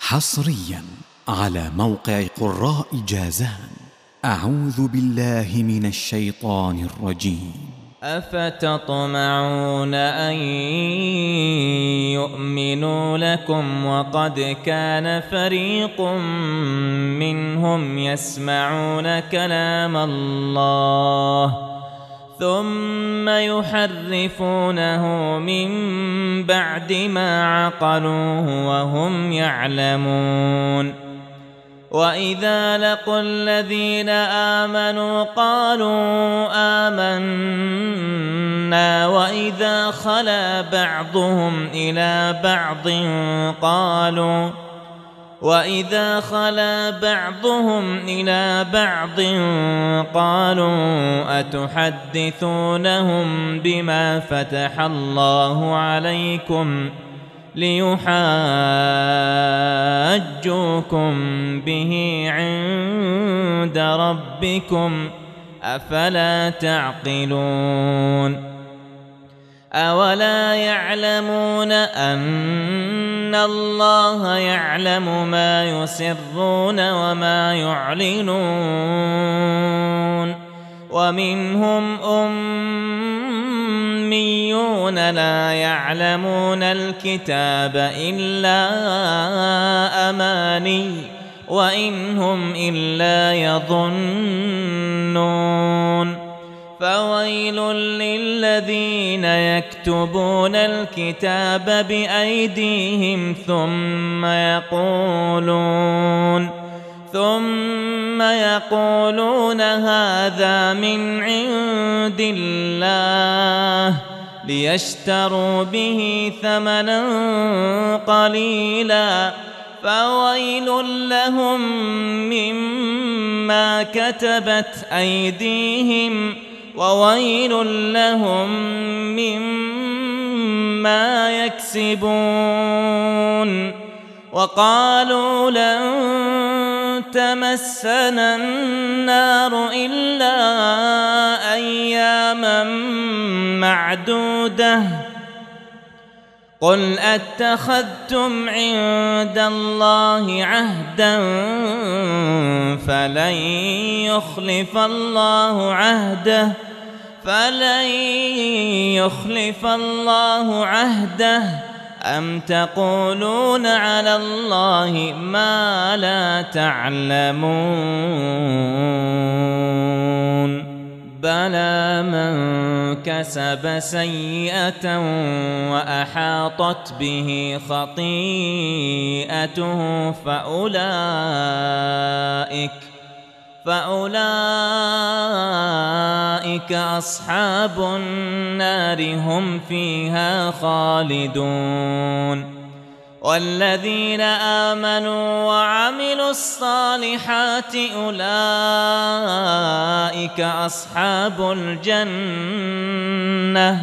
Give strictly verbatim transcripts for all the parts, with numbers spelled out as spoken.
حصريا على موقع قراء جازان. أعوذ بالله من الشيطان الرجيم. أفتطمعون أن يؤمنوا لكم وقد كان فريق منهم يسمعون كلام الله ثم يحرفونه من بعد ما عقلوه وهم يعلمون. وإذا لقوا الذين آمنوا قالوا آمنا وإذا خلا بعضهم إلى بعض قالوا وإذا خلا بعضهم إلى بعض قالوا أتحدثونهم بما فتح الله عليكم ليحاجوكم به عند ربكم أفلا تعقلون. أولا يعلمون أن الله يعلم ما يسرون وما يعلنون. ومنهم أميون لا يعلمون الكتاب إلا أماني وإن هم إلا يظنون. فويل للذين يكتبون الكتاب بأيديهم ثم يقولون ثم يقولون هذا من عند الله ليشتروا به ثمنا قليلا فويل لهم مما كتبت أيديهم وويل لهم مما يكسبون. وقالوا لن تمسنا النار إلا أياما معدودة قل أتخذتم عند الله عهدا فلن يخلف الله عهده فلن يخلف الله عهده أم تقولون على الله ما لا تعلمون. بلى من كسب سيئة وأحاطت به خطيئته فأولئك فأولئك أصحاب النار هم فيها خالدون. والذين آمنوا وعملوا الصالحات أولئك أصحاب الجنة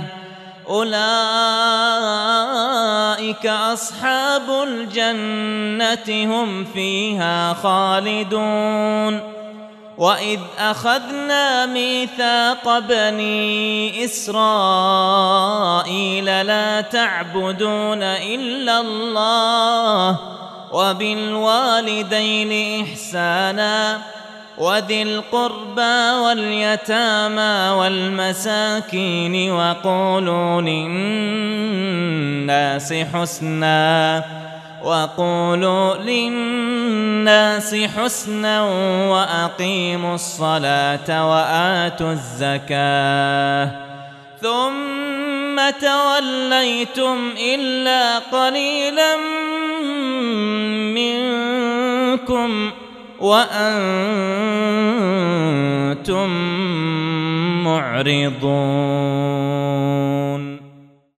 أولئك أصحاب الجنة هم فيها خالدون. وإذ أخذنا ميثاق بني إسرائيل لا تعبدون إلا الله وبالوالدين إحسانا وذي القربى واليتامى والمساكين وقولوا للناس حسنا وقولوا للناس حسنا وأقيموا الصلاة وآتوا الزكاة ثم توليتم إلا قليلا منكم وأنتم معرضون.